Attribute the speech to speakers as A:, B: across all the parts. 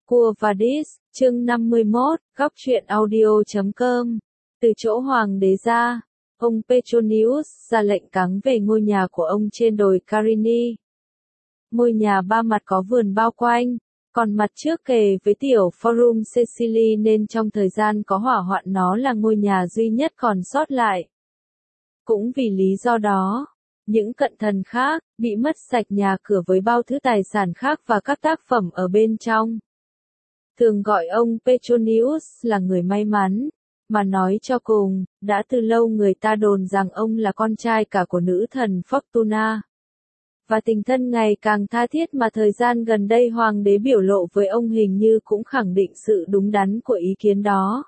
A: Quo Vadis, chương 51, góc truyện audio.com. Từ chỗ hoàng đế ra, ông Petronius ra lệnh cáng về ngôi nhà của ông trên đồi Carini. Ngôi nhà ba mặt có vườn bao quanh, còn mặt trước kề với tiểu Forum Cecily nên trong thời gian có hỏa hoạn nó là ngôi nhà duy nhất còn sót lại. Cũng vì lý do đó, những cận thần khác bị mất sạch nhà cửa với bao thứ tài sản khác và các tác phẩm ở bên trong. Thường gọi ông Petronius là người may mắn, mà nói cho cùng, đã từ lâu người ta đồn rằng ông là con trai cả của nữ thần Fortuna. Và tình thân ngày càng tha thiết mà thời gian gần đây hoàng đế biểu lộ với ông hình như cũng khẳng định sự đúng đắn của ý kiến đó.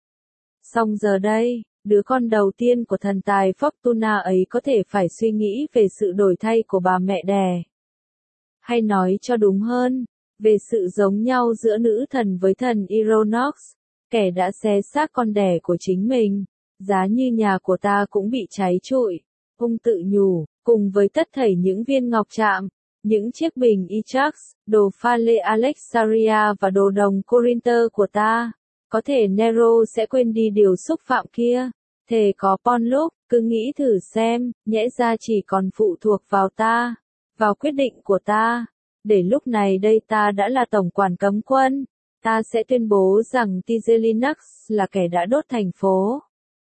A: Song giờ đây, đứa con đầu tiên của thần tài Fortuna ấy có thể phải suy nghĩ về sự đổi thay của bà mẹ đẻ. Hay nói cho đúng hơn, về sự giống nhau giữa nữ thần với thần Ironox, kẻ đã xé xác con đẻ của chính mình, giá như nhà của ta cũng bị cháy trụi. Ông tự nhủ, cùng với tất thảy những viên ngọc chạm, những chiếc bình Ichax, đồ pha lê Alexandria và đồ đồng Corinth của ta, có thể Nero sẽ quên đi điều xúc phạm kia. Thề có Ponlux, cứ nghĩ thử xem, nhẽ ra chỉ còn phụ thuộc vào ta, vào quyết định của ta. Để lúc này đây ta đã là tổng quản cấm quân, ta sẽ tuyên bố rằng Tigellinus là kẻ đã đốt thành phố.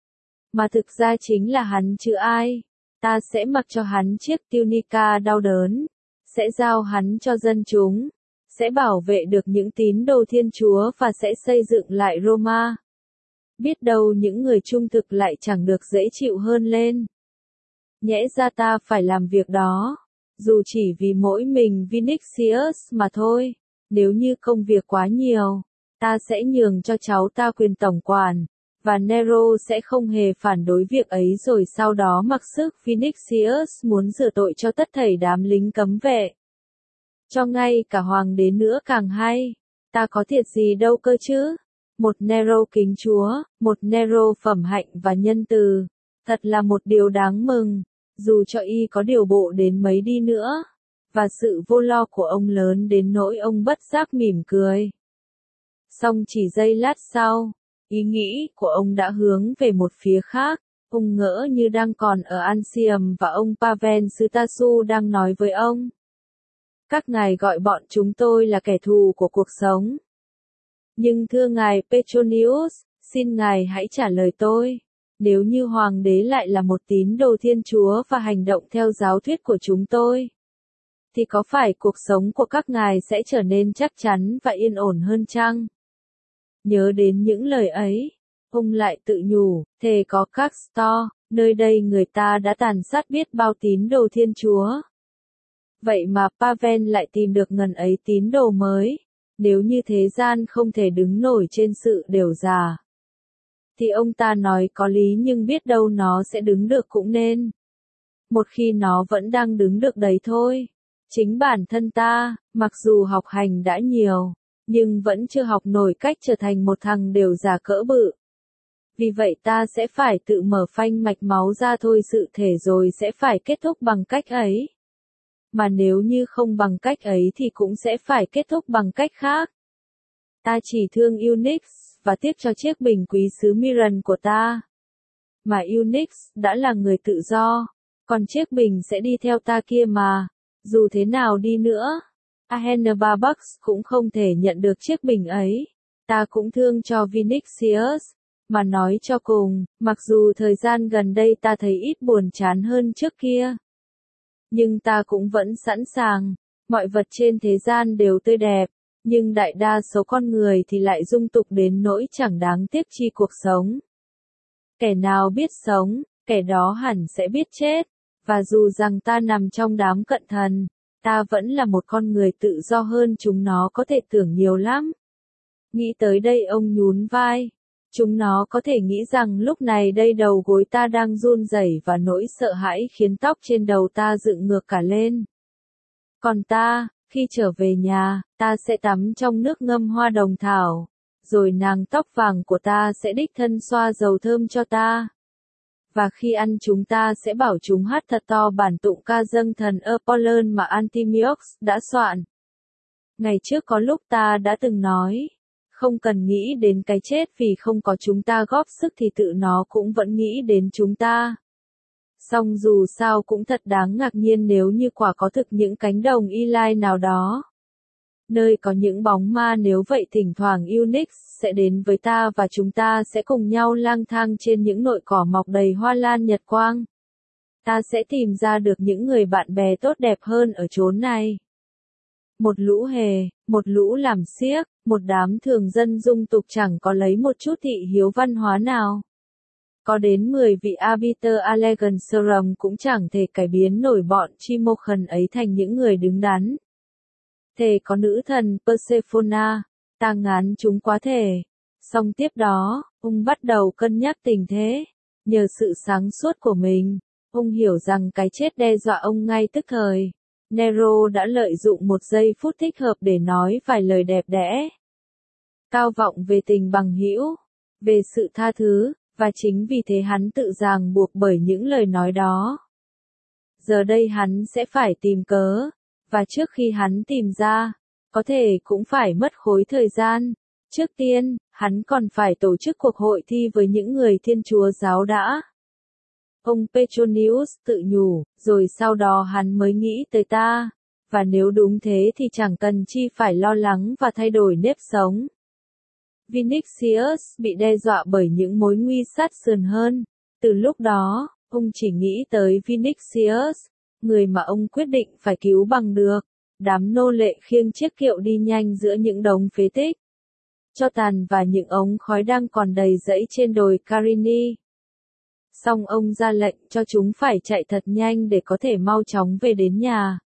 A: Mà thực ra chính là hắn chứ ai. Ta sẽ mặc cho hắn chiếc tunica đau đớn, sẽ giao hắn cho dân chúng, sẽ bảo vệ được những tín đồ Thiên Chúa và sẽ xây dựng lại Roma. Biết đâu những người trung thực lại chẳng được dễ chịu hơn lên. Nhẽ ra ta phải làm việc đó, dù chỉ vì mỗi mình Vinicius mà thôi. Nếu như công việc quá nhiều, ta sẽ nhường cho cháu ta quyền tổng quản, và Nero sẽ không hề phản đối việc ấy rồi sau đó mặc sức Vinicius muốn rửa tội cho tất thảy đám lính cấm vệ. Cho ngay cả hoàng đế nữa càng hay, ta có thiệt gì đâu cơ chứ. Một Nero kính Chúa, một Nero phẩm hạnh và nhân từ, thật là một điều đáng mừng, dù cho y có điều bộ đến mấy đi nữa, và sự vô lo của ông lớn đến nỗi ông bất giác mỉm cười. Song chỉ giây lát sau, ý nghĩ của ông đã hướng về một phía khác, ông ngỡ như đang còn ở Ansium và ông Pavel Stasu đang nói với ông. Các ngài gọi bọn chúng tôi là kẻ thù của cuộc sống. Nhưng thưa ngài Petronius, xin ngài hãy trả lời tôi. Nếu như hoàng đế lại là một tín đồ Thiên Chúa và hành động theo giáo thuyết của chúng tôi, thì có phải cuộc sống của các ngài sẽ trở nên chắc chắn và yên ổn hơn chăng? Nhớ đến những lời ấy, ông lại tự nhủ, thề có Castor, nơi đây người ta đã tàn sát biết bao tín đồ Thiên Chúa. Vậy mà Pavel lại tìm được ngần ấy tín đồ mới. Nếu như thế gian không thể đứng nổi trên sự đều già, thì ông ta nói có lý, nhưng biết đâu nó sẽ đứng được cũng nên. Một khi nó vẫn đang đứng được đấy thôi. Chính bản thân ta, mặc dù học hành đã nhiều, nhưng vẫn chưa học nổi cách trở thành một thằng đều già cỡ bự. Vì vậy ta sẽ phải tự mở phanh mạch máu ra thôi, sự thể rồi sẽ phải kết thúc bằng cách ấy. Mà nếu như không bằng cách ấy thì cũng sẽ phải kết thúc bằng cách khác. Ta chỉ thương Unix, và tiếc cho chiếc bình quý xứ Miran của ta. Mà Unix đã là người tự do, còn chiếc bình sẽ đi theo ta kia mà. Dù thế nào đi nữa, Ahenobarbux cũng không thể nhận được chiếc bình ấy. Ta cũng thương cho Vinicius, mà nói cho cùng, mặc dù thời gian gần đây ta thấy ít buồn chán hơn trước kia, nhưng ta cũng vẫn sẵn sàng. Mọi vật trên thế gian đều tươi đẹp, nhưng đại đa số con người thì lại dung tục đến nỗi chẳng đáng tiếc chi cuộc sống. Kẻ nào biết sống, kẻ đó hẳn sẽ biết chết. Và dù rằng ta nằm trong đám cận thần, ta vẫn là một con người tự do hơn chúng nó có thể tưởng nhiều lắm. Nghĩ tới đây ông nhún vai. Chúng nó có thể nghĩ rằng lúc này đây đầu gối ta đang run rẩy và nỗi sợ hãi khiến tóc trên đầu ta dựng ngược cả lên. Còn ta, khi trở về nhà, ta sẽ tắm trong nước ngâm hoa đồng thảo, rồi nàng tóc vàng của ta sẽ đích thân xoa dầu thơm cho ta. Và khi ăn chúng ta sẽ bảo chúng hát thật to bản tụng ca dâng thần Apollon mà Antimiox đã soạn. Ngày trước có lúc ta đã từng nói, không cần nghĩ đến cái chết vì không có chúng ta góp sức thì tự nó cũng vẫn nghĩ đến chúng ta. Song dù sao cũng thật đáng ngạc nhiên nếu như quả có thực những cánh đồng Eli nào đó. Nơi có những bóng ma nếu vậy thỉnh thoảng Unix sẽ đến với ta và chúng ta sẽ cùng nhau lang thang trên những nội cỏ mọc đầy hoa lan nhật quang. Ta sẽ tìm ra được những người bạn bè tốt đẹp hơn ở chốn này. Một lũ hề, một lũ làm xiếc, một đám thường dân dung tục chẳng có lấy một chút thị hiếu văn hóa nào. Có đến 10 vị Arbiter Allegancerum cũng chẳng thể cải biến nổi bọn Chimochen ấy thành những người đứng đắn. Thề có nữ thần Persephone, ta ngán chúng quá thể. Song tiếp đó, ông bắt đầu cân nhắc tình thế. Nhờ sự sáng suốt của mình, ông hiểu rằng cái chết đe dọa ông ngay tức thời. Nero đã lợi dụng một giây phút thích hợp để nói vài lời đẹp đẽ. Cao vọng về tình bằng hữu, về sự tha thứ, và chính vì thế hắn tự ràng buộc bởi những lời nói đó. Giờ đây hắn sẽ phải tìm cớ, và trước khi hắn tìm ra, có thể cũng phải mất khối thời gian. Trước tiên, hắn còn phải tổ chức cuộc hội thi với những người Thiên Chúa giáo đã. Ông Petronius tự nhủ, rồi sau đó hắn mới nghĩ tới ta, và nếu đúng thế thì chẳng cần chi phải lo lắng và thay đổi nếp sống. Vinicius bị đe dọa bởi những mối nguy sát sườn hơn. Từ lúc đó, ông chỉ nghĩ tới Vinicius, người mà ông quyết định phải cứu bằng được. Đám nô lệ khiêng chiếc kiệu đi nhanh giữa những đống phế tích, tro tàn và những ống khói đang còn đầy rẫy trên đồi Carini. Song ông ra lệnh cho chúng phải chạy thật nhanh để có thể mau chóng về đến nhà.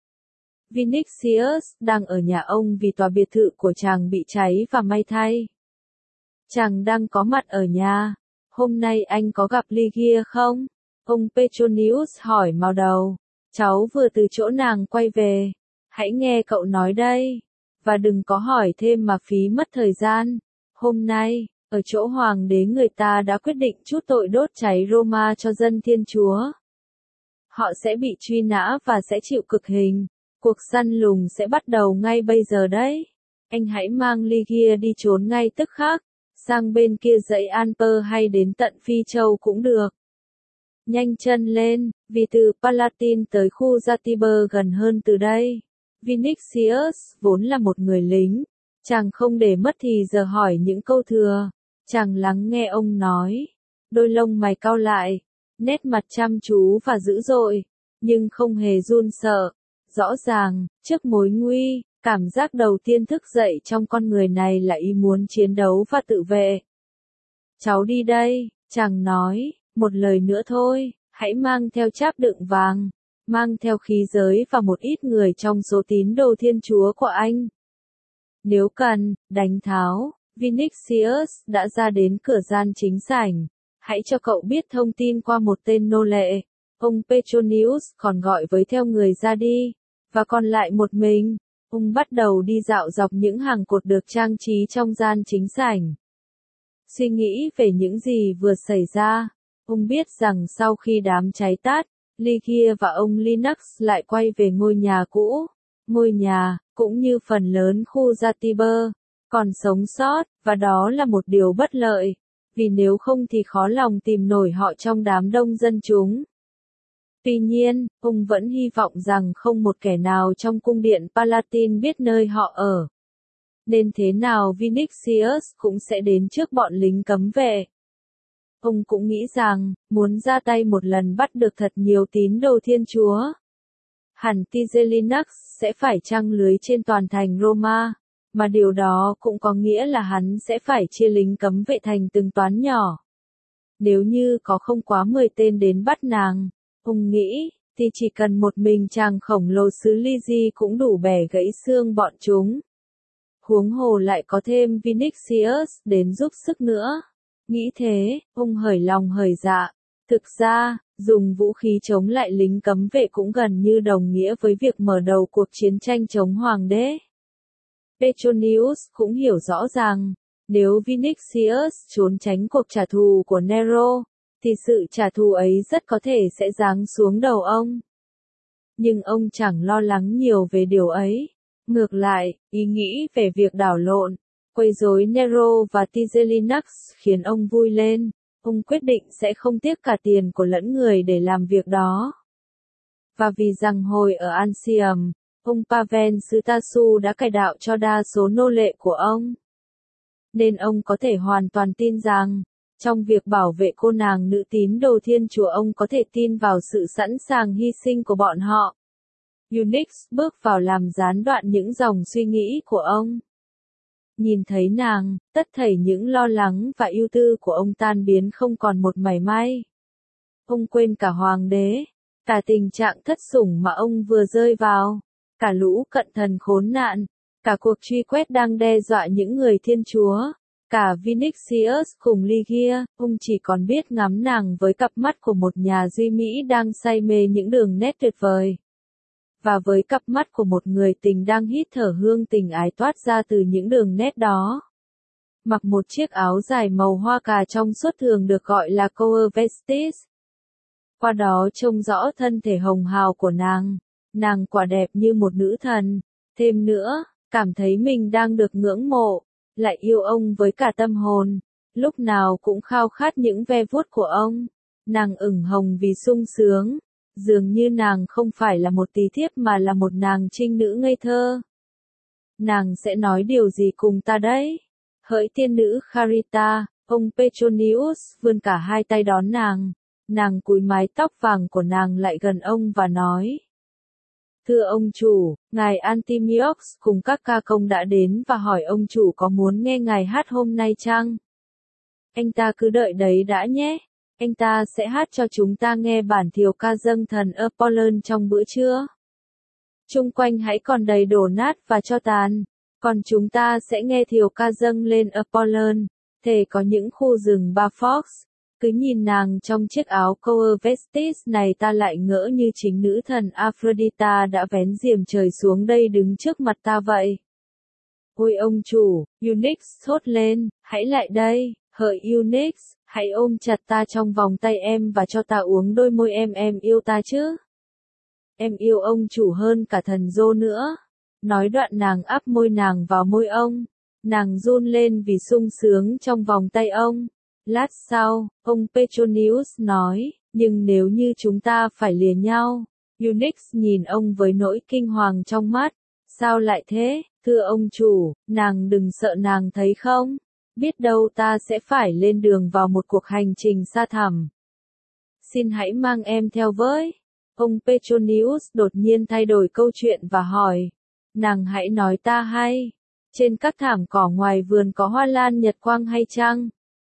A: Vinicius đang ở nhà ông vì tòa biệt thự của chàng bị cháy và may thay. Chàng đang có mặt ở nhà. Hôm nay anh có gặp Ligia không? Ông Petronius hỏi màu đầu. Cháu vừa từ chỗ nàng quay về. Hãy nghe cậu nói đây. Và đừng có hỏi thêm mà phí mất thời gian. Hôm nay, ở chỗ hoàng đế người ta đã quyết định trút tội đốt cháy Roma cho dân Thiên Chúa. Họ sẽ bị truy nã và sẽ chịu cực hình. Cuộc săn lùng sẽ bắt đầu ngay bây giờ đấy. Anh hãy mang Ligia đi trốn ngay tức khắc. Sang bên kia dãy Alper hay đến tận Phi Châu cũng được. Nhanh chân lên, vì từ Palatin tới khu Jatiber gần hơn từ đây. Vinicius vốn là một người lính. Chàng không để mất thì giờ hỏi những câu thừa. Chàng lắng nghe ông nói. Đôi lông mày cau lại. Nét mặt chăm chú và dữ dội. Nhưng không hề run sợ. Rõ ràng, trước mối nguy, cảm giác đầu tiên thức dậy trong con người này là ý muốn chiến đấu và tự vệ. Cháu đi đây, chàng nói, một lời nữa thôi, hãy mang theo cháp đựng vàng, mang theo khí giới và một ít người trong số tín đồ Thiên Chúa của anh. Nếu cần, đánh tháo, Vinicius đã ra đến cửa gian chính sảnh. Hãy cho cậu biết thông tin qua một tên nô lệ. Ông Petronius còn gọi với theo người ra đi, và còn lại một mình. Ông bắt đầu đi dạo dọc những hàng cột được trang trí trong gian chính sảnh. Suy nghĩ về những gì vừa xảy ra, ông biết rằng sau khi đám cháy tắt, Ligia và ông Linux lại quay về ngôi nhà cũ. Ngôi nhà, cũng như phần lớn khu Jatiber, còn sống sót, và đó là một điều bất lợi, vì nếu không thì khó lòng tìm nổi họ trong đám đông dân chúng. Tuy nhiên, ông vẫn hy vọng rằng không một kẻ nào trong cung điện Palatin biết nơi họ ở. Nên thế nào Vinicius cũng sẽ đến trước bọn lính cấm vệ. Ông cũng nghĩ rằng, muốn ra tay một lần bắt được thật nhiều tín đồ Thiên Chúa. Hẳn Tigellinus sẽ phải trăng lưới trên toàn thành Roma, mà điều đó cũng có nghĩa là hắn sẽ phải chia lính cấm vệ thành từng toán nhỏ. Nếu như có không quá 10 tên đến bắt nàng, ông nghĩ, thì chỉ cần một mình chàng khổng lồ xứ Lygi cũng đủ bẻ gãy xương bọn chúng. Huống hồ lại có thêm Vinicius đến giúp sức nữa. Nghĩ thế, ông hởi lòng hởi dạ. Thực ra, dùng vũ khí chống lại lính cấm vệ cũng gần như đồng nghĩa với việc mở đầu cuộc chiến tranh chống hoàng đế. Petronius cũng hiểu rõ ràng, nếu Vinicius trốn tránh cuộc trả thù của Nero, thì sự trả thù ấy rất có thể sẽ giáng xuống đầu ông. Nhưng ông chẳng lo lắng nhiều về điều ấy. Ngược lại, ý nghĩ về việc đảo lộn, quấy rối Nero và Tigellinus khiến ông vui lên. Ông quyết định sẽ không tiếc cả tiền của lẫn người để làm việc đó. Và vì rằng hồi ở Ansium, ông Pavel Sutasu đã cải đạo cho đa số nô lệ của ông. Nên ông có thể hoàn toàn tin rằng, trong việc bảo vệ cô nàng nữ tín đồ Thiên Chúa ông có thể tin vào sự sẵn sàng hy sinh của bọn họ. Unix bước vào làm gián đoạn những dòng suy nghĩ của ông. Nhìn thấy nàng, tất thảy những lo lắng và ưu tư của ông tan biến không còn một mảy may. Ông quên cả hoàng đế, cả tình trạng thất sủng mà ông vừa rơi vào, cả lũ cận thần khốn nạn, cả cuộc truy quét đang đe dọa những người Thiên Chúa, cả Vinicius cùng Ligia, ông chỉ còn biết ngắm nàng với cặp mắt của một nhà duy mỹ đang say mê những đường nét tuyệt vời. Và với cặp mắt của một người tình đang hít thở hương tình ái toát ra từ những đường nét đó. Mặc một chiếc áo dài màu hoa cà trong suốt thường được gọi là coeur vestis. Qua đó trông rõ thân thể hồng hào của nàng quả đẹp như một nữ thần. Thêm nữa, cảm thấy mình đang được ngưỡng mộ, lại yêu ông với cả tâm hồn, lúc nào cũng khao khát những ve vuốt của ông. Nàng ửng hồng vì sung sướng. Dường như nàng không phải là một tí thiếp mà là một nàng trinh nữ ngây thơ. Nàng sẽ nói điều gì cùng ta đấy? Hỡi tiên nữ Charita, ông Petronius vươn cả hai tay đón nàng cúi mái tóc vàng của nàng lại gần ông và nói. Thưa ông chủ, ngài Antimiox cùng các ca công đã đến và hỏi ông chủ có muốn nghe ngài hát hôm nay chăng? Anh ta cứ đợi đấy đã nhé. Anh ta sẽ hát cho chúng ta nghe bản thiều ca dâng thần Apollon trong bữa trưa. Chung quanh hãy còn đầy đổ nát và tro tàn, còn chúng ta sẽ nghe thiều ca dâng lên Apollon, thể có những khu rừng Bafox. Cứ nhìn nàng trong chiếc áo coeur vestis này ta lại ngỡ như chính nữ thần Aphrodita đã vén diềm trời xuống đây đứng trước mặt ta vậy. Ôi ông chủ, Unix thốt lên, hãy lại đây, hỡi Unix. Hãy ôm chặt ta trong vòng tay em và cho ta uống đôi môi em yêu ta chứ. Em yêu ông chủ hơn cả thần Dô nữa. Nói đoạn nàng áp môi nàng vào môi ông. Nàng run lên vì sung sướng trong vòng tay ông. Lát sau, ông Petronius nói, nhưng nếu như chúng ta phải lìa nhau. Unix nhìn ông với nỗi kinh hoàng trong mắt. Sao lại thế, thưa ông chủ, nàng đừng sợ nàng thấy không? Biết đâu ta sẽ phải lên đường vào một cuộc hành trình xa thẳm. Xin hãy mang em theo với. Ông Petronius đột nhiên thay đổi câu chuyện và hỏi. Nàng hãy nói ta hay. Trên các thảm cỏ ngoài vườn có hoa lan nhật quang hay chăng?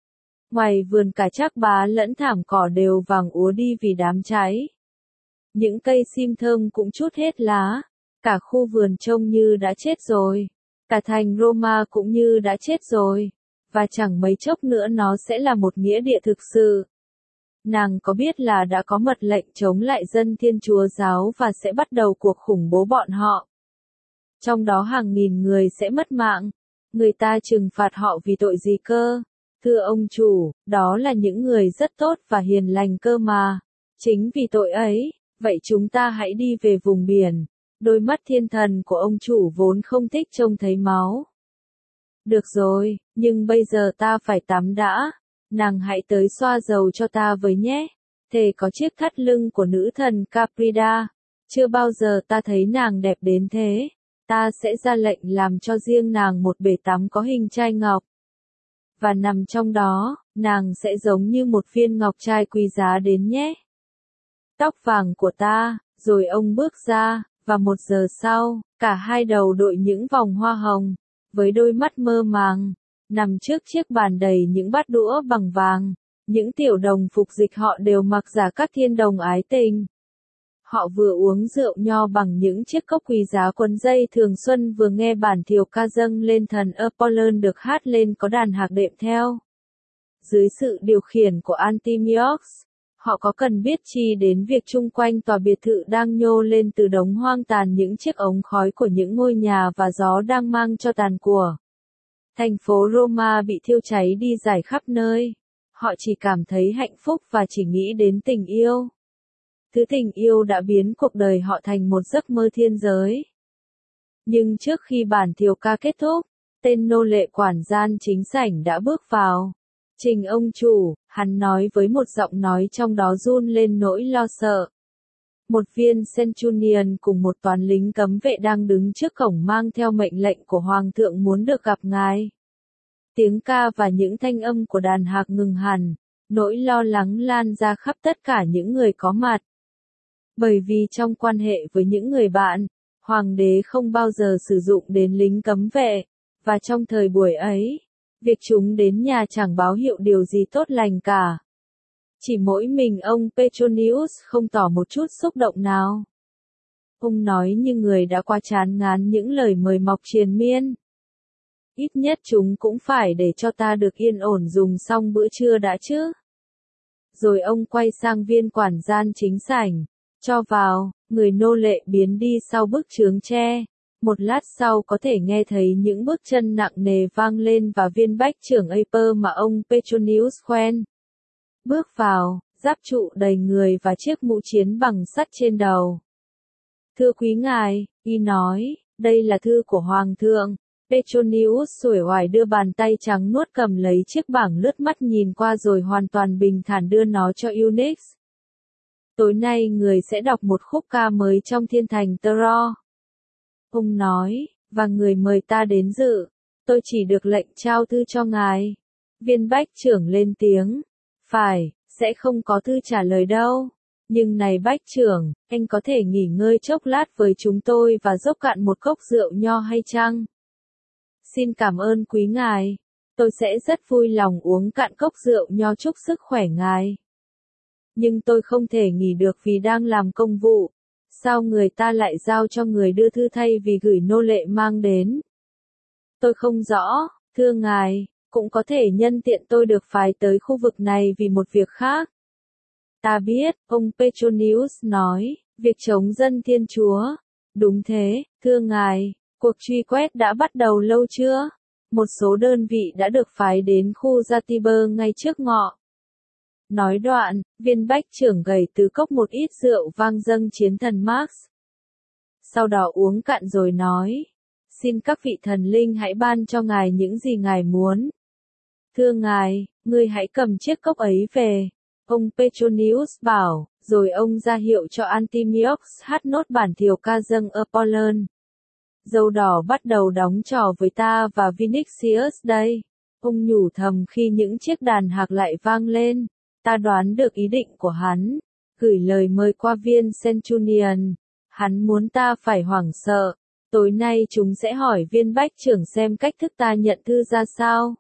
A: Ngoài vườn cả trác bá lẫn thảm cỏ đều vàng úa đi vì đám cháy. Những cây sim thơm cũng trút hết lá. Cả khu vườn trông như đã chết rồi. Cả thành Roma cũng như đã chết rồi. Và chẳng mấy chốc nữa nó sẽ là một nghĩa địa thực sự. Nàng có biết là đã có mật lệnh chống lại dân Thiên Chúa giáo và sẽ bắt đầu cuộc khủng bố bọn họ. Trong đó hàng nghìn người sẽ mất mạng. Người ta trừng phạt họ vì tội gì cơ? Thưa ông chủ, đó là những người rất tốt và hiền lành cơ mà. Chính vì tội ấy, vậy chúng ta hãy đi về vùng biển. Đôi mắt thiên thần của ông chủ vốn không thích trông thấy máu. Được rồi, nhưng bây giờ ta phải tắm đã. Nàng hãy tới xoa dầu cho ta với nhé. Thề có chiếc thắt lưng của nữ thần Caprida. Chưa bao giờ ta thấy nàng đẹp đến thế. Ta sẽ ra lệnh làm cho riêng nàng một bể tắm có hình trai ngọc. Và nằm trong đó, nàng sẽ giống như một viên ngọc trai quý giá đến nhé. Tóc vàng của ta, rồi ông bước ra, và 1 giờ sau, cả hai đầu đội những vòng hoa hồng. Với đôi mắt mơ màng, nằm trước chiếc bàn đầy những bát đũa bằng vàng, những tiểu đồng phục dịch họ đều mặc giả các thiên đồng ái tình. Họ vừa uống rượu nho bằng những chiếc cốc quý giá quấn dây thường xuân vừa nghe bản thiều ca dâng lên thần Apollon được hát lên có đàn hạc đệm theo. Dưới sự điều khiển của Antimiox, họ có cần biết chi đến việc chung quanh tòa biệt thự đang nhô lên từ đống hoang tàn những chiếc ống khói của những ngôi nhà và gió đang mang cho tàn của. Thành phố Roma bị thiêu cháy đi rải khắp nơi. Họ chỉ cảm thấy hạnh phúc và chỉ nghĩ đến tình yêu. Thứ tình yêu đã biến cuộc đời họ thành một giấc mơ thiên giới. Nhưng trước khi bản thiều ca kết thúc, tên nô lệ quản gian chính sảnh đã bước vào. Trình ông chủ, hắn nói với một giọng nói trong đó run lên nỗi lo sợ. Một viên centurion cùng một toán lính cấm vệ đang đứng trước cổng mang theo mệnh lệnh của hoàng thượng muốn được gặp ngài. Tiếng ca và những thanh âm của đàn hạc ngừng hẳn, nỗi lo lắng lan ra khắp tất cả những người có mặt. Bởi vì trong quan hệ với những người bạn, hoàng đế không bao giờ sử dụng đến lính cấm vệ, và trong thời buổi ấy, việc chúng đến nhà chẳng báo hiệu điều gì tốt lành cả. Chỉ mỗi mình ông Petronius không tỏ một chút xúc động nào. Ông nói như người đã qua chán ngán những lời mời mọc triền miên. Ít nhất chúng cũng phải để cho ta được yên ổn dùng xong bữa trưa đã chứ. Rồi ông quay sang viên quản gian chính sảnh, cho vào, người nô lệ biến đi sau bức chướng tre. Một lát sau có thể nghe thấy những bước chân nặng nề vang lên và viên bách trưởng Aper mà ông Petronius khoen. Bước vào, giáp trụ đầy người và chiếc mũ chiến bằng sắt trên đầu. Thưa quý ngài, y nói, đây là thư của Hoàng thượng. Petronius xuể oải đưa bàn tay trắng nuốt cầm lấy chiếc bảng lướt mắt nhìn qua rồi hoàn toàn bình thản đưa nó cho Unix. Tối nay người sẽ đọc một khúc ca mới trong thiên thành Tro. Ông nói, và người mời ta đến dự. Tôi chỉ được lệnh trao thư cho ngài. Viên bách trưởng lên tiếng. Phải, sẽ không có thư trả lời đâu. Nhưng này bách trưởng, anh có thể nghỉ ngơi chốc lát với chúng tôi và dốc cạn một cốc rượu nho hay chăng? Xin cảm ơn quý ngài. Tôi sẽ rất vui lòng uống cạn cốc rượu nho chúc sức khỏe ngài. Nhưng tôi không thể nghỉ được vì đang làm công vụ. Sao người ta lại giao cho người đưa thư thay vì gửi nô lệ mang đến? Tôi không rõ, thưa ngài, cũng có thể nhân tiện tôi được phái tới khu vực này vì một việc khác. Ta biết, ông Petronius nói, việc chống dân Thiên Chúa. Đúng thế, thưa ngài, cuộc truy quét đã bắt đầu lâu chưa? Một số đơn vị đã được phái đến khu Jatiber ngay trước ngọ. Nói đoạn, viên bách trưởng gầy từ cốc một ít rượu vang dâng chiến thần Max. Sau đó uống cạn rồi nói, xin các vị thần linh hãy ban cho ngài những gì ngài muốn. Thưa ngài, ngươi hãy cầm chiếc cốc ấy về. Ông Petronius bảo, rồi ông ra hiệu cho Antimiox hát nốt bản thiều ca dâng Apollon. Dâu đỏ bắt đầu đóng trò với ta và Vinicius đây. Ông nhủ thầm khi những chiếc đàn hạc lại vang lên. Ta đoán được ý định của hắn. Gửi lời mời qua viên Centurion. Hắn muốn ta phải hoảng sợ. Tối nay chúng sẽ hỏi viên bách trưởng xem cách thức ta nhận thư ra sao.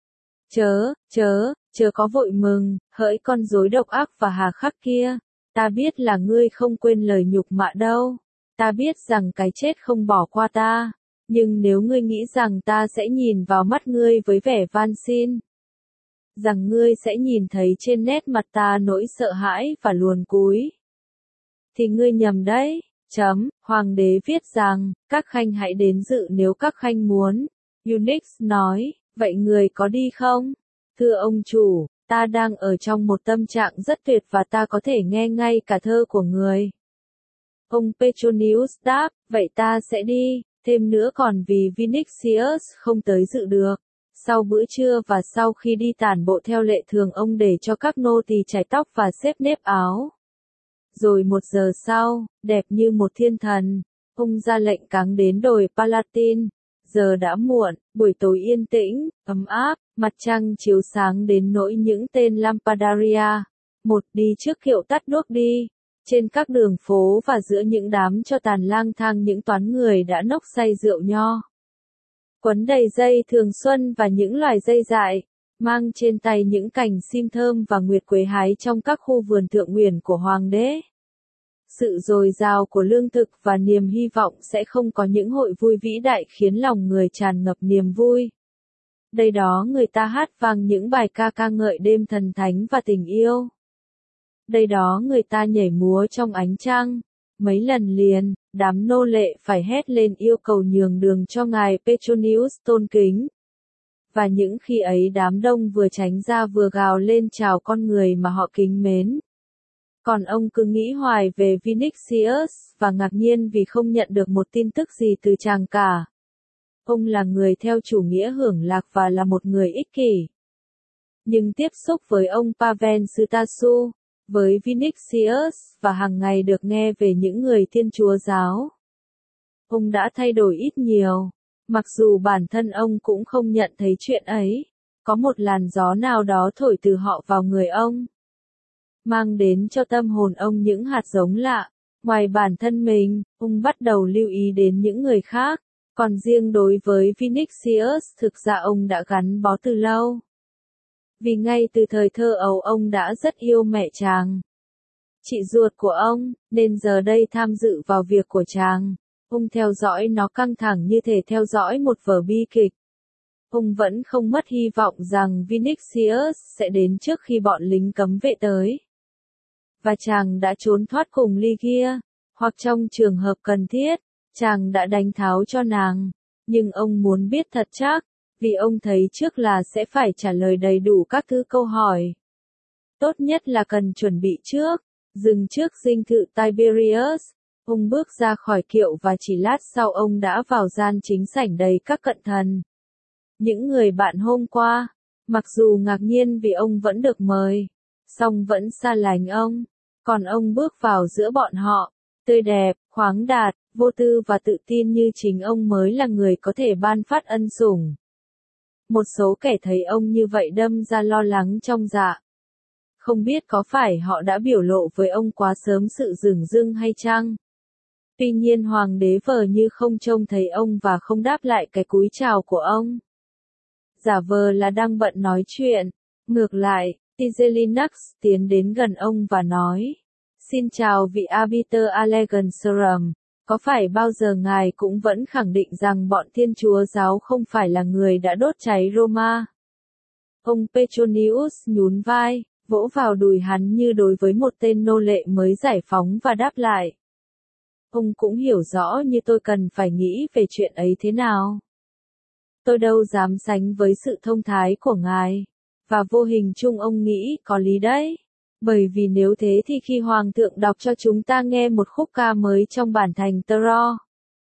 A: Chớ có vội mừng, hỡi con rối độc ác và hà khắc kia. Ta biết là ngươi không quên lời nhục mạ đâu. Ta biết rằng cái chết không bỏ qua ta. Nhưng nếu ngươi nghĩ rằng ta sẽ nhìn vào mắt ngươi với vẻ van xin, rằng ngươi sẽ nhìn thấy trên nét mặt ta nỗi sợ hãi và luồn cúi, thì ngươi nhầm đấy. Hoàng đế viết rằng, các khanh hãy đến dự nếu các khanh muốn. Unix nói, vậy người có đi không? Thưa ông chủ, ta đang ở trong một tâm trạng rất tuyệt và ta có thể nghe ngay cả thơ của người. Ông Petronius đáp, vậy ta sẽ đi, thêm nữa còn vì Vinicius không tới dự được. Sau bữa trưa và sau khi đi tản bộ theo lệ thường ông để cho các nô tỳ chải tóc và xếp nếp áo. Rồi 1 giờ sau, đẹp như một thiên thần, ông ra lệnh cáng đến đồi Palatin. Giờ đã muộn, buổi tối yên tĩnh, ấm áp, mặt trăng chiếu sáng đến nỗi những tên Lampadaria. Một đi trước kiệu tắt đuốc đi. Trên các đường phố và giữa những đám cho tàn lang thang những toán người đã nốc say rượu nho. Quấn đầy dây thường xuân và những loài dây dại, mang trên tay những cành sim thơm và nguyệt quế hái trong các khu vườn thượng uyển của hoàng đế. Sự dồi dào của lương thực và niềm hy vọng sẽ không có những hội vui vĩ đại khiến lòng người tràn ngập niềm vui. Đây đó người ta hát vang những bài ca ca ngợi đêm thần thánh và tình yêu. Đây đó người ta nhảy múa trong ánh trăng. Mấy lần liền, đám nô lệ phải hét lên yêu cầu nhường đường cho ngài Petronius tôn kính. Và những khi ấy đám đông vừa tránh ra vừa gào lên chào con người mà họ kính mến. Còn ông cứ nghĩ hoài về Vinicius, và ngạc nhiên vì không nhận được một tin tức gì từ chàng cả. Ông là người theo chủ nghĩa hưởng lạc và là một người ích kỷ. Nhưng tiếp xúc với ông Pavel Sutasu, với Vinicius, và hàng ngày được nghe về những người Thiên Chúa giáo, ông đã thay đổi ít nhiều. Mặc dù bản thân ông cũng không nhận thấy chuyện ấy, có một làn gió nào đó thổi từ họ vào người ông, mang đến cho tâm hồn ông những hạt giống lạ. Ngoài bản thân mình, ông bắt đầu lưu ý đến những người khác. Còn riêng đối với Vinicius, thực ra ông đã gắn bó từ lâu. Vì ngay từ thời thơ ấu ông đã rất yêu mẹ chàng, chị ruột của ông, nên giờ đây tham dự vào việc của chàng. Ông theo dõi nó căng thẳng như thể theo dõi một vở bi kịch. Ông vẫn không mất hy vọng rằng Vinicius sẽ đến trước khi bọn lính cấm vệ tới. Và chàng đã trốn thoát cùng Ligia, hoặc trong trường hợp cần thiết, chàng đã đánh tháo cho nàng. Nhưng ông muốn biết thật chắc, vì ông thấy trước là sẽ phải trả lời đầy đủ các thứ câu hỏi. Tốt nhất là cần chuẩn bị trước, dừng trước dinh thự Tiberius. Ông bước ra khỏi kiệu và chỉ lát sau ông đã vào gian chính sảnh đầy các cận thần. Những người bạn hôm qua, mặc dù ngạc nhiên vì ông vẫn được mời, song vẫn xa lánh ông. Còn ông bước vào giữa bọn họ, tươi đẹp, khoáng đạt, vô tư và tự tin như chính ông mới là người có thể ban phát ân sủng. Một số kẻ thấy ông như vậy đâm ra lo lắng trong dạ. Không biết có phải họ đã biểu lộ với ông quá sớm sự dửng dưng hay chăng? Tuy nhiên hoàng đế vờ như không trông thấy ông và không đáp lại cái cúi chào của ông. Giả vờ là đang bận nói chuyện. Ngược lại, Tigellinus tiến đến gần ông và nói: Xin chào vị Arbiter Allegancerum, có phải bao giờ ngài cũng vẫn khẳng định rằng bọn Thiên Chúa giáo không phải là người đã đốt cháy Roma? Ông Petronius nhún vai, vỗ vào đùi hắn như đối với một tên nô lệ mới giải phóng và đáp lại: Ông cũng hiểu rõ như tôi cần phải nghĩ về chuyện ấy thế nào. Tôi đâu dám sánh với sự thông thái của ngài, và vô hình chung ông nghĩ có lý đấy. Bởi vì nếu thế thì khi Hoàng thượng đọc cho chúng ta nghe một khúc ca mới trong bản thành Tro,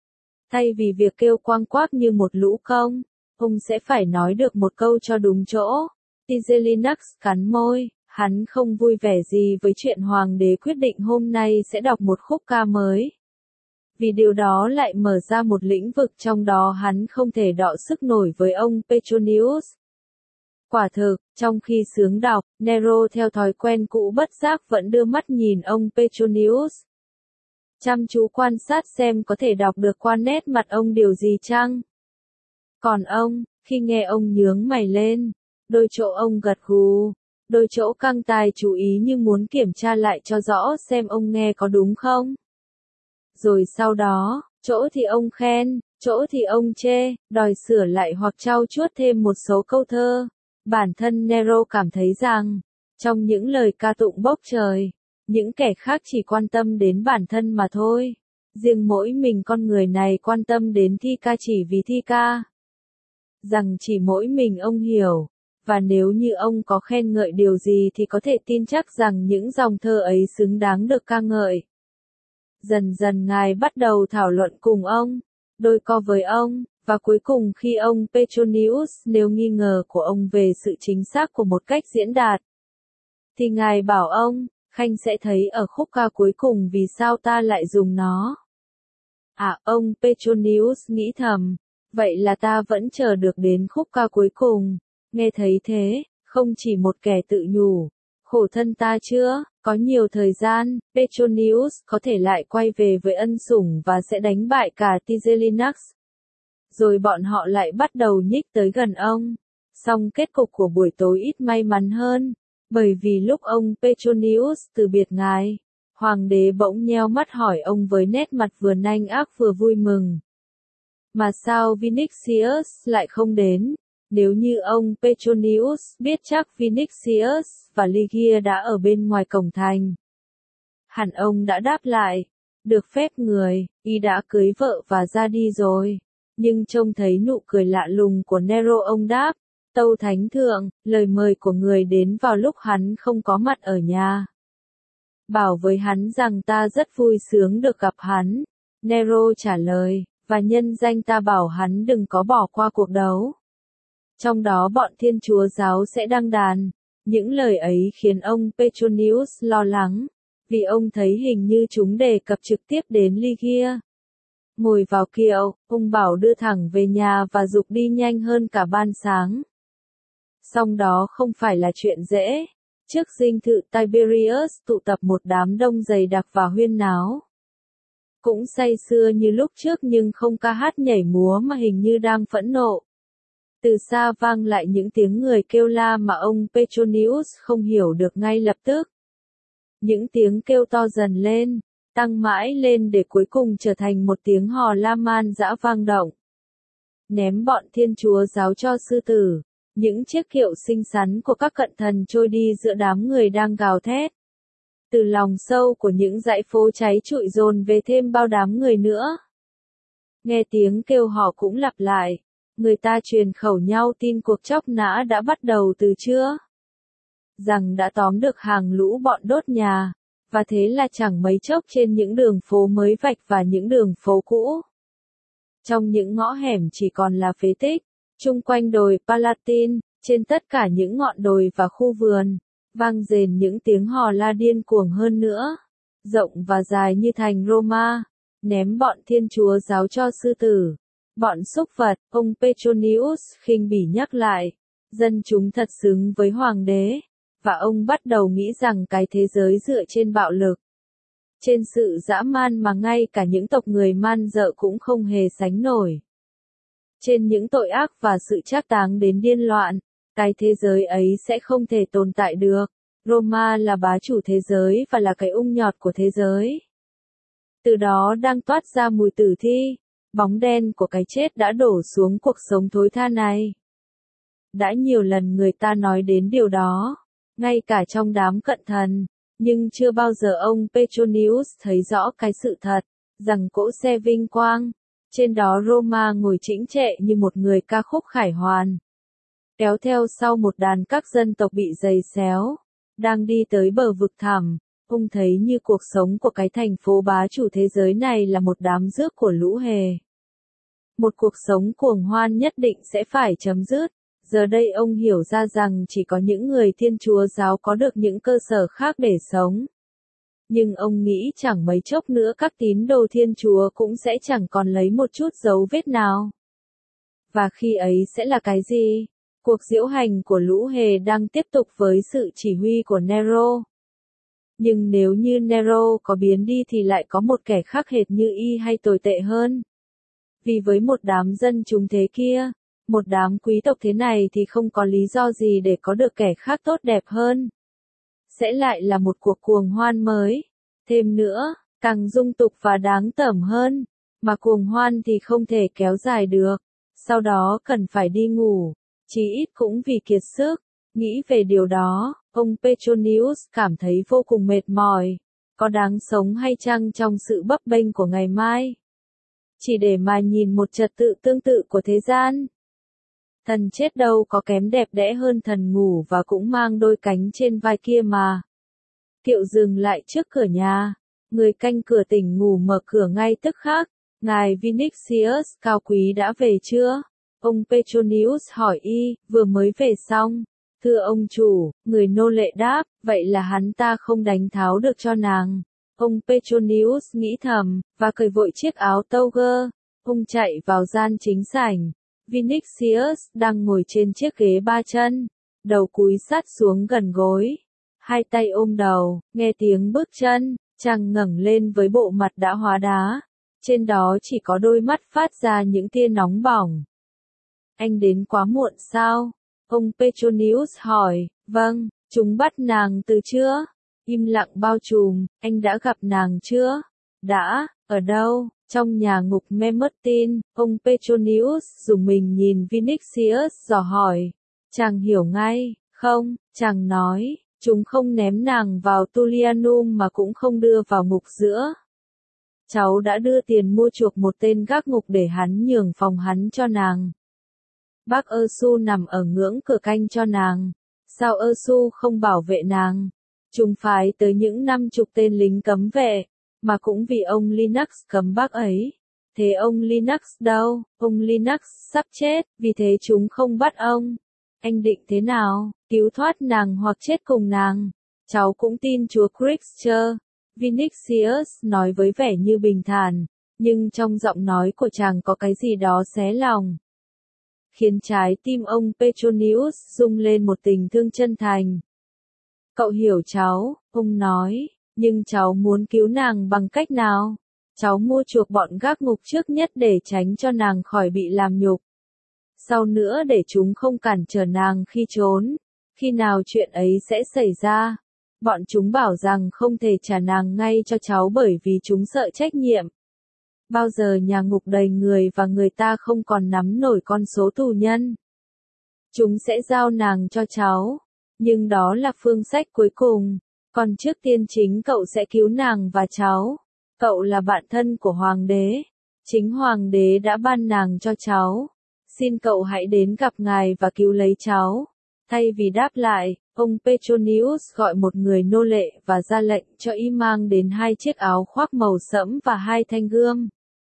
A: thay vì việc kêu quang quác như một lũ công, ông sẽ phải nói được một câu cho đúng chỗ. Tigellinus cắn môi, hắn không vui vẻ gì với chuyện Hoàng đế quyết định hôm nay sẽ đọc một khúc ca mới. Vì điều đó lại mở ra một lĩnh vực trong đó hắn không thể đọ sức nổi với ông Petronius. Quả thực, trong khi sướng đọc, Nero theo thói quen cũ bất giác vẫn đưa mắt nhìn ông Petronius, chăm chú quan sát xem có thể đọc được qua nét mặt ông điều gì chăng. Còn ông, khi nghe ông nhướng mày lên, đôi chỗ ông gật gù, đôi chỗ căng tai chú ý như muốn kiểm tra lại cho rõ xem ông nghe có đúng không. Rồi sau đó, chỗ thì ông khen, chỗ thì ông chê, đòi sửa lại hoặc trau chuốt thêm một số câu thơ. Bản thân Nero cảm thấy rằng, trong những lời ca tụng bốc trời, những kẻ khác chỉ quan tâm đến bản thân mà thôi. Riêng mỗi mình con người này quan tâm đến thi ca chỉ vì thi ca. Rằng chỉ mỗi mình ông hiểu, và nếu như ông có khen ngợi điều gì thì có thể tin chắc rằng những dòng thơ ấy xứng đáng được ca ngợi. Dần dần ngài bắt đầu thảo luận cùng ông, đôi co với ông, và cuối cùng khi ông Petronius nêu nghi ngờ của ông về sự chính xác của một cách diễn đạt, thì ngài bảo ông, Khanh sẽ thấy ở khúc ca cuối cùng vì sao ta lại dùng nó. À, ông Petronius nghĩ thầm, vậy là ta vẫn chờ được đến khúc ca cuối cùng. Nghe thấy thế, không chỉ một kẻ tự nhủ, khổ thân ta chưa, có nhiều thời gian, Petronius có thể lại quay về với ân sủng và sẽ đánh bại cả Tigellinus. Rồi bọn họ lại bắt đầu nhích tới gần ông. Song kết cục của buổi tối ít may mắn hơn, bởi vì lúc ông Petronius từ biệt ngài, hoàng đế bỗng nheo mắt hỏi ông với nét mặt vừa nanh ác vừa vui mừng. Mà sao Vinicius lại không đến? Nếu như ông Petronius biết chắc Vinicius và Ligia đã ở bên ngoài cổng thành, hẳn ông đã đáp lại, được phép người, y đã cưới vợ và ra đi rồi. Nhưng trông thấy nụ cười lạ lùng của Nero ông đáp, tâu thánh thượng, lời mời của người đến vào lúc hắn không có mặt ở nhà. bảo với hắn rằng ta rất vui sướng được gặp hắn. Nero trả lời, và nhân danh ta bảo hắn đừng có bỏ qua cuộc đấu. Trong đó bọn Thiên Chúa giáo sẽ đăng đàn. Những lời ấy khiến ông Petronius lo lắng, vì ông thấy hình như chúng đề cập trực tiếp đến Lygia. Ngồi vào kiệu, ông bảo đưa thẳng về nhà và giục đi nhanh hơn cả ban sáng. Song đó không phải là chuyện dễ. Trước dinh thự Tiberius tụ tập một đám đông dày đặc và huyên náo. Cũng say sưa như lúc trước nhưng không ca hát nhảy múa mà hình như đang phẫn nộ. Từ xa vang lại những tiếng người kêu la mà ông Petronius không hiểu được ngay lập tức. Những tiếng kêu to dần lên, tăng mãi lên để cuối cùng trở thành một tiếng hò la man dã vang động. Ném bọn Thiên Chúa giáo cho sư tử. Những chiếc kiệu xinh xắn của các cận thần trôi đi giữa đám người đang gào thét. Từ lòng sâu của những dãy phố cháy trụi dồn về thêm bao đám người nữa. Nghe tiếng kêu họ cũng lặp lại. Người ta truyền khẩu nhau tin cuộc chóc nã đã bắt đầu từ trưa. Rằng đã tóm được hàng lũ bọn đốt nhà. Và thế là chẳng mấy chốc trên những đường phố mới vạch và những đường phố cũ. Trong những ngõ hẻm chỉ còn là phế tích. Chung quanh đồi Palatin, trên tất cả những ngọn đồi và khu vườn, vang rền những tiếng hò la điên cuồng hơn nữa, rộng và dài như thành Roma, ném bọn Thiên Chúa giáo cho sư tử, bọn súc vật, ông Petronius khinh bỉ nhắc lại, dân chúng thật xứng với hoàng đế, và ông bắt đầu nghĩ rằng cái thế giới dựa trên bạo lực, trên sự dã man mà ngay cả những tộc người man dợ cũng không hề sánh nổi. Trên những tội ác và sự trác táng đến điên loạn, cái thế giới ấy sẽ không thể tồn tại được. Roma là bá chủ thế giới và là cái ung nhọt của thế giới. Từ đó đang toát ra mùi tử thi, bóng đen của cái chết đã đổ xuống cuộc sống thối tha này. Đã nhiều lần người ta nói đến điều đó, ngay cả trong đám cận thần, nhưng chưa bao giờ ông Petronius thấy rõ cái sự thật, rằng cỗ xe vinh quang. Trên đó Roma ngồi chễnh chệ như một người ca khúc khải hoàn. Kéo theo sau một đàn các dân tộc bị giày xéo. Đang đi tới bờ vực thẳm. Ông thấy như cuộc sống của cái thành phố bá chủ thế giới này là một đám rước của lũ hề. Một cuộc sống cuồng hoan nhất định sẽ phải chấm dứt. Giờ đây ông hiểu ra rằng chỉ có những người Thiên Chúa giáo có được những cơ sở khác để sống. Nhưng ông nghĩ chẳng mấy chốc nữa các tín đồ Thiên Chúa cũng sẽ chẳng còn lấy một chút dấu vết nào. Và khi ấy sẽ là cái gì? Cuộc diễu hành của lũ hề đang tiếp tục với sự chỉ huy của Nero. Nhưng nếu như Nero có biến đi thì lại có một kẻ khác hệt như y hay tồi tệ hơn. Vì với một đám dân chúng thế kia, một đám quý tộc thế này thì không có lý do gì để có được kẻ khác tốt đẹp hơn. Sẽ lại là một cuộc cuồng hoan mới. Thêm nữa, càng dung tục và đáng tởm hơn. Mà cuồng hoan thì không thể kéo dài được. Sau đó cần phải đi ngủ. Chí ít cũng vì kiệt sức. Nghĩ về điều đó, ông Petronius cảm thấy vô cùng mệt mỏi. Có đáng sống hay chăng trong sự bấp bênh của ngày mai? Chỉ để mà nhìn một trật tự tương tự của thế gian. Thần chết đâu có kém đẹp đẽ hơn thần ngủ và cũng mang đôi cánh trên vai kia mà. Kiệu dừng lại trước cửa nhà. Người canh cửa tỉnh ngủ mở cửa ngay tức khắc. Ngài Vinicius cao quý đã về chưa? Ông Petronius hỏi y, vừa mới về xong. Thưa ông chủ, người nô lệ đáp, vậy là hắn ta không đánh tháo được cho nàng. Ông Petronius nghĩ thầm, và cởi vội chiếc áo toga. Ông chạy vào gian chính sảnh. Vinicius đang ngồi trên chiếc ghế ba chân, đầu cúi sát xuống gần gối. Hai tay ôm đầu, nghe tiếng bước chân, chàng ngẩng lên với bộ mặt đã hóa đá. Trên đó chỉ có đôi mắt phát ra những tia nóng bỏng. Anh đến quá muộn sao? Ông Petronius hỏi. Vâng, chúng bắt nàng từ chưa? Im lặng bao trùm, anh đã gặp nàng chưa? Đã, ở đâu? Trong nhà ngục Memertin, ông Petronius dùng mình nhìn Vinicius dò hỏi. Chàng hiểu ngay, không, chàng nói, chúng không ném nàng vào Tullianum mà cũng không đưa vào ngục giữa. Cháu đã đưa tiền mua chuộc một tên gác ngục để hắn nhường phòng hắn cho nàng. Bác Ursu nằm ở ngưỡng cửa canh cho nàng. Sao Ursu không bảo vệ nàng? Chúng phái tới những 50 tên lính cấm vệ, mà cũng vì ông Linux cấm bác ấy. Thế ông Linux đâu? Ông Linux sắp chết, vì thế chúng không bắt ông. Anh định thế nào? Cứu thoát nàng hoặc chết cùng nàng? Cháu cũng tin Chúa Christ. Vinicius nói với vẻ như bình thản, nhưng trong giọng nói của chàng có cái gì đó xé lòng, khiến trái tim ông Petronius rung lên một tình thương chân thành. Cậu hiểu cháu, ông nói, nhưng cháu muốn cứu nàng bằng cách nào? Cháu mua chuộc bọn gác ngục trước nhất để tránh cho nàng khỏi bị làm nhục. Sau nữa để chúng không cản trở nàng khi trốn. Khi nào chuyện ấy sẽ xảy ra? Bọn chúng bảo rằng không thể trả nàng ngay cho cháu bởi vì chúng sợ trách nhiệm. Bao giờ nhà ngục đầy người và người ta không còn nắm nổi con số tù nhân, chúng sẽ giao nàng cho cháu. Nhưng đó là phương sách cuối cùng. Còn trước tiên chính cậu sẽ cứu nàng và cháu. Cậu là bạn thân của hoàng đế. Chính hoàng đế đã ban nàng cho cháu. Xin cậu hãy đến gặp ngài và cứu lấy cháu. Thay vì đáp lại, ông Petronius gọi một người nô lệ và ra lệnh cho y mang đến 2 chiếc áo khoác màu sẫm và 2 thanh gươm.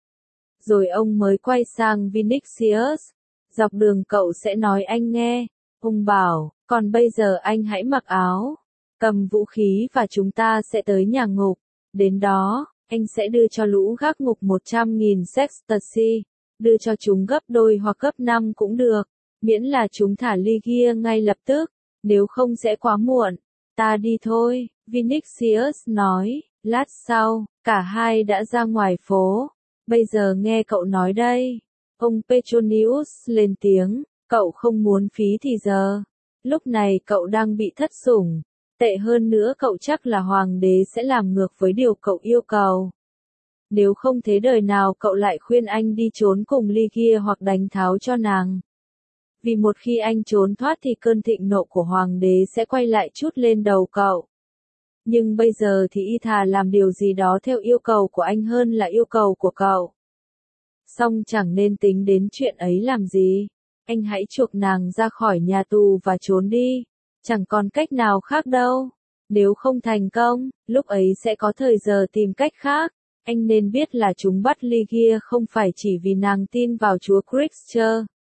A: Rồi ông mới quay sang Vinicius. Dọc đường cậu sẽ nói anh nghe. Ông bảo, còn bây giờ anh hãy mặc áo, cầm vũ khí và chúng ta sẽ tới nhà ngục. Đến đó, anh sẽ đưa cho lũ gác ngục 100.000 sesterces, đưa cho chúng gấp đôi hoặc gấp 5 cũng được, miễn là chúng thả Lygia ngay lập tức, nếu không sẽ quá muộn. Ta đi thôi, Vinicius nói. Lát sau, cả hai đã ra ngoài phố. Bây giờ nghe cậu nói đây. Ông Petronius lên tiếng, cậu không muốn phí thì giờ. Lúc này cậu đang bị thất sủng. Tệ hơn nữa cậu chắc là hoàng đế sẽ làm ngược với điều cậu yêu cầu. Nếu không thế đời nào cậu lại khuyên anh đi trốn cùng Lygia hoặc đánh tháo cho nàng. Vì một khi anh trốn thoát thì cơn thịnh nộ của hoàng đế sẽ quay lại trút lên đầu cậu. Nhưng bây giờ thì y thà làm điều gì đó theo yêu cầu của anh hơn là yêu cầu của cậu. Song chẳng nên tính đến chuyện ấy làm gì. Anh hãy chuộc nàng ra khỏi nhà tù và trốn đi. Chẳng còn cách nào khác đâu. Nếu không thành công, lúc ấy sẽ có thời giờ tìm cách khác. Anh nên biết là chúng bắt Lygia không phải chỉ vì nàng tin vào Chúa Christ,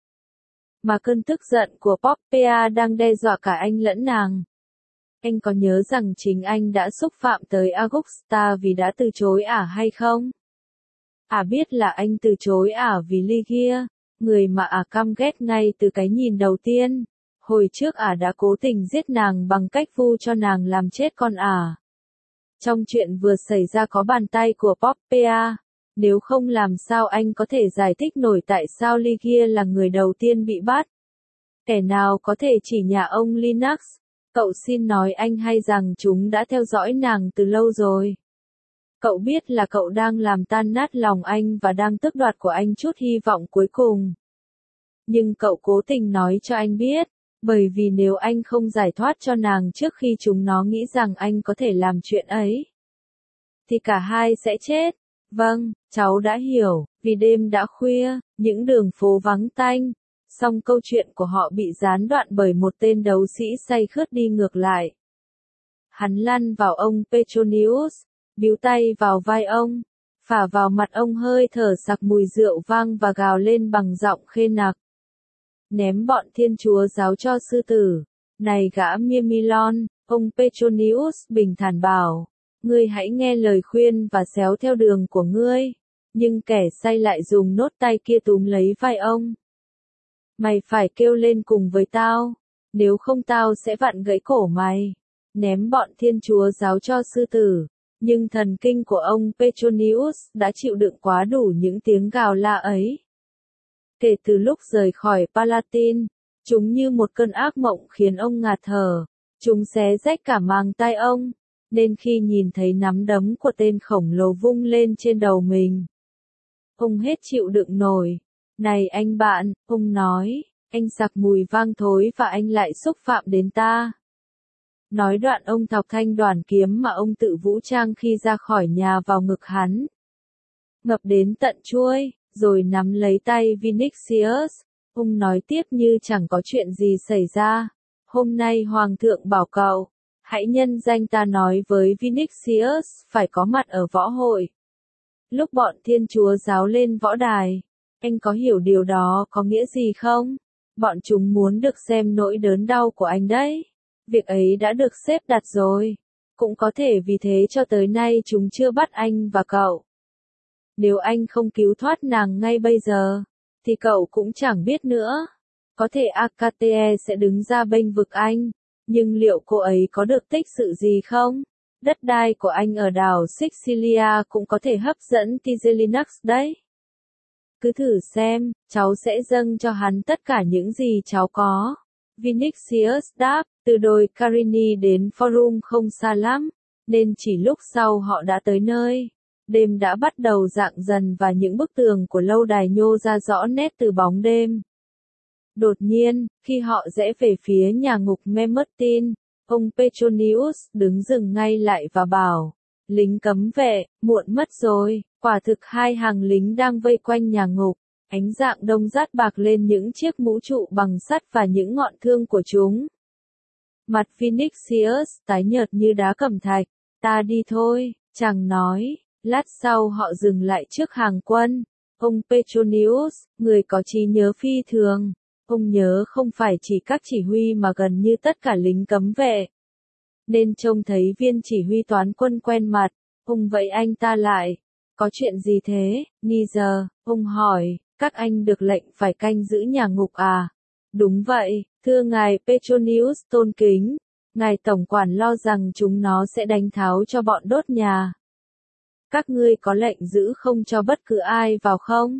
A: mà cơn tức giận của Poppaea đang đe dọa cả anh lẫn nàng. Anh có nhớ rằng chính anh đã xúc phạm tới Augusta vì đã từ chối ả hay không? Ả biết là anh từ chối ả vì Lygia, người mà ả căm ghét ngay từ cái nhìn đầu tiên. Hồi trước ả đã cố tình giết nàng bằng cách vu cho nàng làm chết con ả. Trong chuyện vừa xảy ra có bàn tay của Poppaea. Nếu không làm sao anh có thể giải thích nổi tại sao Lygia là người đầu tiên bị bắt. Kẻ nào có thể chỉ nhà ông Linux? Cậu xin nói anh hay rằng chúng đã theo dõi nàng từ lâu rồi. Cậu biết là cậu đang làm tan nát lòng anh và đang tước đoạt của anh chút hy vọng cuối cùng. Nhưng cậu cố tình nói cho anh biết, bởi vì nếu anh không giải thoát cho nàng trước khi chúng nó nghĩ rằng anh có thể làm chuyện ấy, thì cả hai sẽ chết. Vâng, cháu đã hiểu, vì đêm đã khuya, những đường phố vắng tanh. Song câu chuyện của họ bị gián đoạn bởi một tên đấu sĩ say khướt đi ngược lại. Hắn lăn vào ông Petronius, bíu tay vào vai ông, phả vào mặt ông hơi thở sặc mùi rượu vang và gào lên bằng giọng khê nặc. Ném bọn thiên chúa giáo cho sư tử. Này gã Mirmilon, ông Petronius bình thản bảo, ngươi hãy nghe lời khuyên và xéo theo đường của ngươi. Nhưng kẻ say lại dùng nốt tay kia túm lấy vai ông. Mày phải kêu lên cùng với tao, nếu không tao sẽ vặn gãy cổ mày. Ném bọn thiên chúa giáo cho sư tử. Nhưng thần kinh của ông Petronius đã chịu đựng quá đủ những tiếng gào la ấy. Kể từ lúc rời khỏi Palatin, chúng như một cơn ác mộng khiến ông ngạt thở. Chúng xé rách cả màng tai ông, nên khi nhìn thấy nắm đấm của tên khổng lồ vung lên trên đầu mình, ông hết chịu đựng nổi. Này anh bạn, ông nói, anh sặc mùi vang thối và anh lại xúc phạm đến ta. Nói đoạn ông thọc thanh đoản kiếm mà ông tự vũ trang khi ra khỏi nhà vào ngực hắn. Ngập đến tận chuôi, rồi nắm lấy tay Vinicius. Ông nói tiếp như chẳng có chuyện gì xảy ra. Hôm nay Hoàng thượng bảo cậu, Hãy nhân danh ta nói với Vinicius phải có mặt ở võ hội. Lúc bọn Thiên Chúa giáo lên võ đài, anh có hiểu điều đó có nghĩa gì không? Bọn chúng muốn được xem nỗi đớn đau của anh đấy. Việc ấy đã được xếp đặt rồi. Cũng có thể vì thế cho tới nay chúng chưa bắt anh và cậu. Nếu anh không cứu thoát nàng ngay bây giờ, thì cậu cũng chẳng biết nữa. Có thể AKTE sẽ đứng ra bênh vực anh, nhưng liệu cô ấy có được tích sự gì không? Đất đai của anh ở đảo Sicilia cũng có thể hấp dẫn TJ Linux đấy. Cứ thử xem, cháu sẽ dâng cho hắn tất cả những gì cháu có. Vinicius đáp, từ đồi Carini đến Forum không xa lắm, nên chỉ lúc sau họ đã tới nơi. Đêm đã bắt đầu rạng dần và những bức tường của lâu đài nhô ra rõ nét từ bóng đêm. Đột nhiên, khi họ rẽ về phía nhà ngục Memertin, ông Petronius đứng dừng ngay lại và bảo, lính cấm vệ, muộn mất rồi. Quả thực hai hàng lính đang vây quanh nhà ngục, ánh rạng đông rát bạc lên những chiếc mũ trụ bằng sắt và những ngọn thương của chúng. Mặt Vinicius tái nhợt như đá cẩm thạch. Ta đi thôi, chàng nói. Lát sau họ dừng lại trước hàng quân. Ông Petronius, người có trí nhớ phi thường. Ông nhớ không phải chỉ các chỉ huy mà gần như tất cả lính cấm vệ. Nên trông thấy viên chỉ huy toán quân quen mặt, ông vẫy anh ta lại. Có chuyện gì thế, Niger? Ông hỏi, các anh được lệnh phải canh giữ nhà ngục à? Đúng vậy, thưa ngài Petronius tôn kính. Ngài tổng quản lo rằng chúng nó sẽ đánh tháo cho bọn đốt nhà. Các ngươi có lệnh giữ không cho bất cứ ai vào không?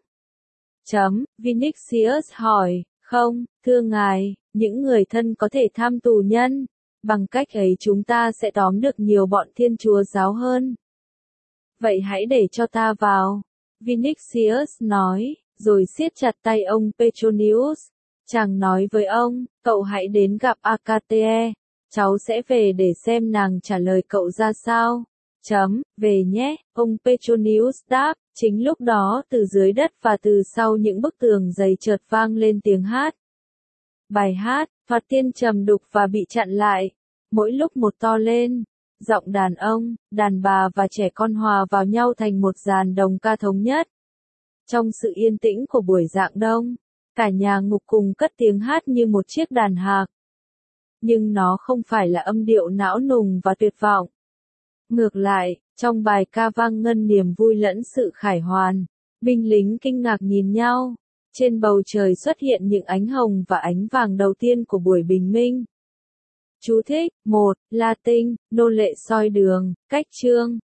A: Vinicius hỏi, không, thưa ngài, những người thân có thể tham tù nhân. Bằng cách ấy chúng ta sẽ tóm được nhiều bọn Thiên Chúa giáo hơn. Vậy hãy để cho ta vào. Vinicius nói, rồi siết chặt tay ông Petronius. Chàng nói với ông, cậu hãy đến gặp AKTE. Cháu sẽ về để xem nàng trả lời cậu ra sao. Về nhé, ông Petronius đáp. Chính lúc đó từ dưới đất và từ sau những bức tường dày chợt vang lên tiếng hát. Bài hát, thoạt tiên trầm đục và bị chặn lại. Mỗi lúc một to lên. Giọng đàn ông, đàn bà và trẻ con hòa vào nhau thành một dàn đồng ca thống nhất. Trong sự yên tĩnh của buổi rạng đông, cả nhà ngục cùng cất tiếng hát như một chiếc đàn hạc. Nhưng nó không phải là âm điệu não nùng và tuyệt vọng. Ngược lại, trong bài ca vang ngân niềm vui lẫn sự khải hoàn, binh lính kinh ngạc nhìn nhau. Trên bầu trời xuất hiện những ánh hồng và ánh vàng đầu tiên của buổi bình minh. Chú thích, 1. Latin, nô lệ soi đường, cách chương.